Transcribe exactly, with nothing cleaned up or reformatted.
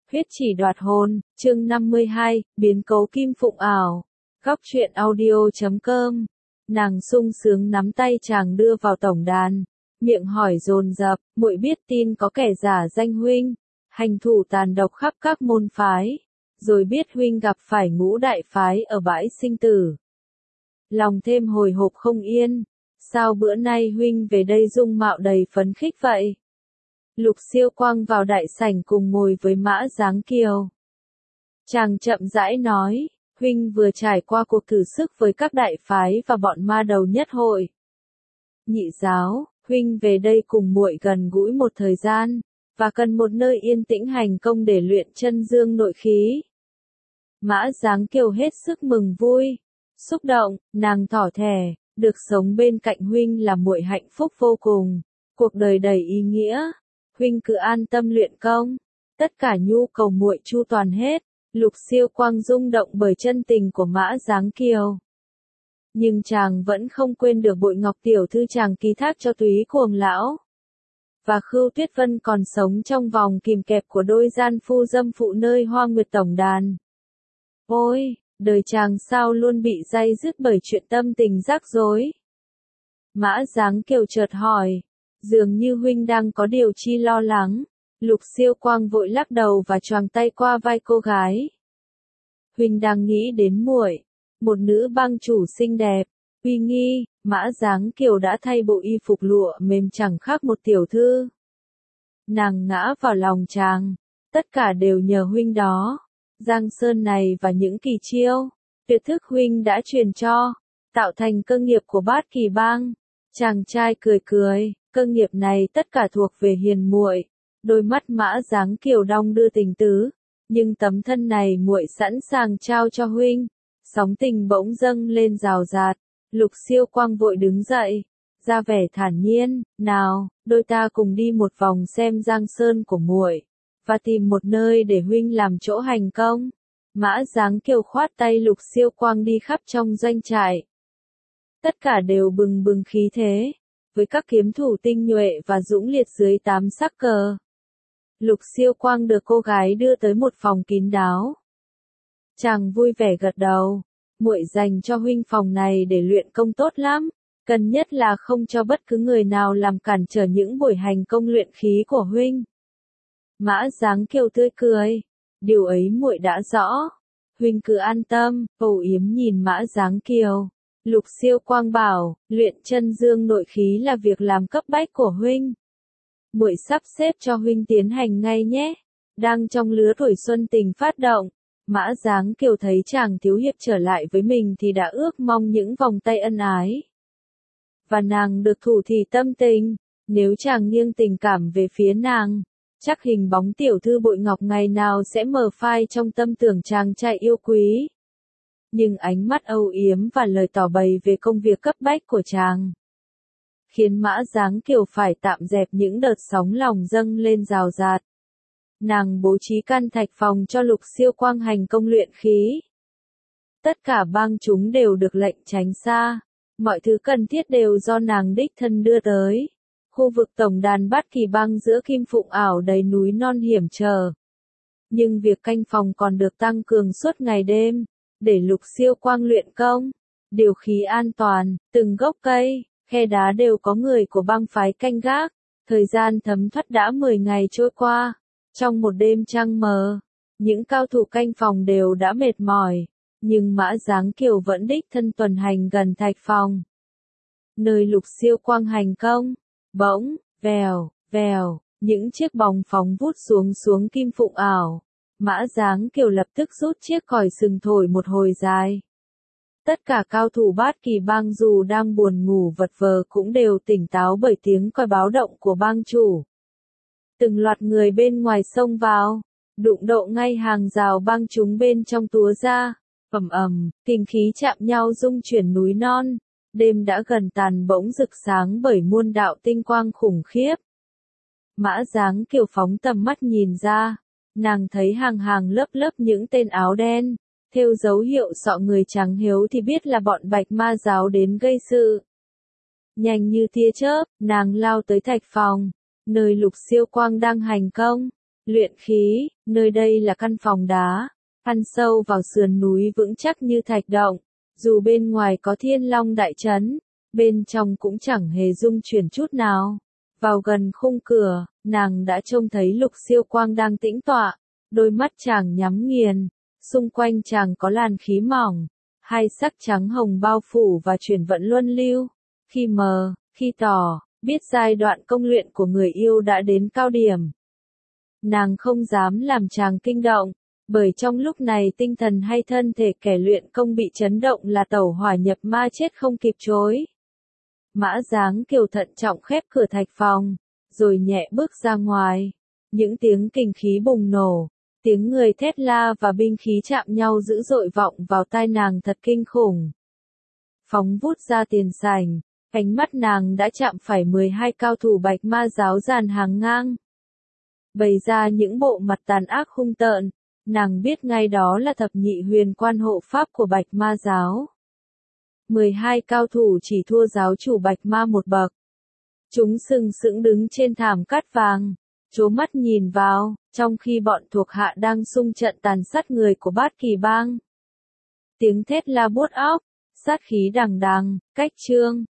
Huyết chỉ đoạt hồn, chương năm mươi hai, biến cố kim phụng ảo. Góc truyện audio chấm com. Nàng sung sướng nắm tay chàng đưa vào tổng đàn, miệng hỏi dồn dập, muội biết tin có kẻ giả danh huynh, hành thủ tàn độc khắp các môn phái, rồi biết huynh gặp phải ngũ đại phái ở bãi sinh tử. Lòng thêm hồi hộp không yên, sao bữa nay huynh về đây dung mạo đầy phấn khích vậy? Lục Siêu Quang vào đại sảnh cùng ngồi với Mã Giáng Kiều. Chàng chậm rãi nói, huynh vừa trải qua cuộc thử sức với các đại phái và bọn ma đầu nhất hội. Nhị giáo, huynh về đây cùng muội gần gũi một thời gian, và cần một nơi yên tĩnh hành công để luyện chân dương nội khí. Mã Giáng Kiều hết sức mừng vui, xúc động, nàng tỏ thẻ, được sống bên cạnh huynh là muội hạnh phúc vô cùng, cuộc đời đầy ý nghĩa. Huynh cứ an tâm luyện công, tất cả nhu cầu muội chu toàn hết. Lục Siêu Quang rung động bởi chân tình của Mã Giáng Kiều. Nhưng chàng vẫn không quên được bội ngọc tiểu thư chàng ký thác cho Túy Cuồng lão. Và Khưu Tuyết Vân còn sống trong vòng kìm kẹp của đôi gian phu dâm phụ nơi Hoa Nguyệt tổng đàn. Ôi, đời chàng sao luôn bị day dứt bởi chuyện tâm tình rắc rối. Mã Giáng Kiều chợt hỏi. Dường như huynh đang có điều chi lo lắng. Lục Siêu Quang vội lắc đầu và choàng tay qua vai cô gái. Huynh đang nghĩ đến muội, một nữ bang chủ xinh đẹp, uy nghi. Mã Giáng Kiều đã thay bộ y phục lụa mềm chẳng khác một tiểu thư. Nàng ngã vào lòng chàng, tất cả đều nhờ huynh đó. Giang sơn này và những kỳ chiêu, tuyệt thức huynh đã truyền cho, tạo thành cơ nghiệp của Bát Kỳ bang. Chàng trai cười cười. Cơ nghiệp này tất cả thuộc về hiền muội. Đôi mắt Mã Giáng Kiều đong đưa tình tứ, nhưng tấm thân này muội sẵn sàng trao cho huynh. Sóng tình bỗng dâng lên rào rạt. Lục Siêu Quang vội đứng dậy, ra vẻ thản nhiên, nào, đôi ta cùng đi một vòng xem giang sơn của muội, và tìm một nơi để huynh làm chỗ hành công. Mã Giáng Kiều khoát tay Lục Siêu Quang đi khắp trong doanh trại. Tất cả đều bừng bừng khí thế, với các kiếm thủ tinh nhuệ và dũng liệt dưới tám sắc cờ. Lục Siêu Quang được cô gái đưa tới một phòng kín đáo. Chàng vui vẻ gật đầu, muội dành cho huynh phòng này để luyện công tốt lắm, cần nhất là không cho bất cứ người nào làm cản trở những buổi hành công luyện khí của huynh. Mã Giáng Kiều tươi cười, điều ấy muội đã rõ, huynh cứ an tâm. Âu yếm nhìn Mã Giáng Kiều. Lục Siêu Quang bảo, luyện chân dương nội khí là việc làm cấp bách của huynh. Muội sắp xếp cho huynh tiến hành ngay nhé. Đang trong lứa tuổi xuân tình phát động, Mã Giáng Kiều thấy chàng thiếu hiệp trở lại với mình thì đã ước mong những vòng tay ân ái. Và nàng được thủ thì tâm tình, nếu chàng nghiêng tình cảm về phía nàng, chắc hình bóng tiểu thư bội ngọc ngày nào sẽ mờ phai trong tâm tưởng chàng trai yêu quý. Nhưng ánh mắt âu yếm và lời tỏ bày về công việc cấp bách của chàng khiến Mã Giáng Kiều phải tạm dẹp những đợt sóng lòng dâng lên rào rạt. Nàng bố trí căn thạch phòng cho Lục Siêu Quang hành công luyện khí. Tất cả bang chúng đều được lệnh tránh xa, mọi thứ cần thiết đều do nàng đích thân đưa tới. Khu vực tổng đàn Bát Kỳ bang giữa kim phụng ảo đầy núi non hiểm trở. Nhưng việc canh phòng còn được tăng cường suốt ngày đêm, để Lục Siêu Quang luyện công, điều khí an toàn, từng gốc cây, khe đá đều có người của bang phái canh gác. Thời gian thấm thoát đã mười ngày trôi qua, trong một đêm trăng mờ, những cao thủ canh phòng đều đã mệt mỏi, nhưng Mã Giáng Kiều vẫn đích thân tuần hành gần thạch phòng. Nơi Lục Siêu Quang hành công, bỗng, vèo, vèo, những chiếc bóng phóng vút xuống xuống kim phụng ảo. Mã Giáng Kiều lập tức rút chiếc còi sừng thổi một hồi dài. Tất cả cao thủ Bát Kỳ bang dù đang buồn ngủ vật vờ cũng đều tỉnh táo bởi tiếng còi báo động của bang chủ. Từng loạt người bên ngoài xông vào, đụng độ ngay hàng rào bang chúng bên trong túa ra, ầm ầm, kình khí chạm nhau rung chuyển núi non. Đêm đã gần tàn bỗng rực sáng bởi muôn đạo tinh quang khủng khiếp. Mã Giáng Kiều phóng tầm mắt nhìn ra. Nàng thấy hàng hàng lớp lớp những tên áo đen, thêu dấu hiệu sọ người trắng hiếu thì biết là bọn Bạch Ma giáo đến gây sự. Nhanh như tia chớp, nàng lao tới thạch phòng, nơi Lục Siêu Quang đang hành công. Luyện khí, nơi đây là căn phòng đá, ăn sâu vào sườn núi vững chắc như thạch động, dù bên ngoài có thiên long đại trấn, bên trong cũng chẳng hề rung chuyển chút nào. Vào gần khung cửa, nàng đã trông thấy Lục Siêu Quang đang tĩnh tọa, đôi mắt chàng nhắm nghiền, xung quanh chàng có làn khí mỏng, hai sắc trắng hồng bao phủ và chuyển vận luân lưu, khi mờ, khi tỏ, biết giai đoạn công luyện của người yêu đã đến cao điểm. Nàng không dám làm chàng kinh động, bởi trong lúc này tinh thần hay thân thể kẻ luyện công bị chấn động là tẩu hỏa nhập ma chết không kịp chối. Mã Giáng Kiều thận trọng khép cửa thạch phòng, rồi nhẹ bước ra ngoài. Những tiếng kình khí bùng nổ, tiếng người thét la và binh khí chạm nhau dữ dội vọng vào tai nàng thật kinh khủng. Phóng vút ra tiền sảnh, ánh mắt nàng đã chạm phải mười hai cao thủ Bạch Ma giáo dàn hàng ngang. Bày ra những bộ mặt tàn ác hung tợn, nàng biết ngay đó là thập nhị huyền quan hộ pháp của Bạch Ma giáo. mười hai cao thủ chỉ thua giáo chủ Bạch Ma một bậc. Chúng sừng sững đứng trên thảm cát vàng, trố mắt nhìn vào, trong khi bọn thuộc hạ đang xung trận tàn sát người của Bát Kỳ Bang. Tiếng thét la buốt óc, sát khí đằng đằng, cách trương,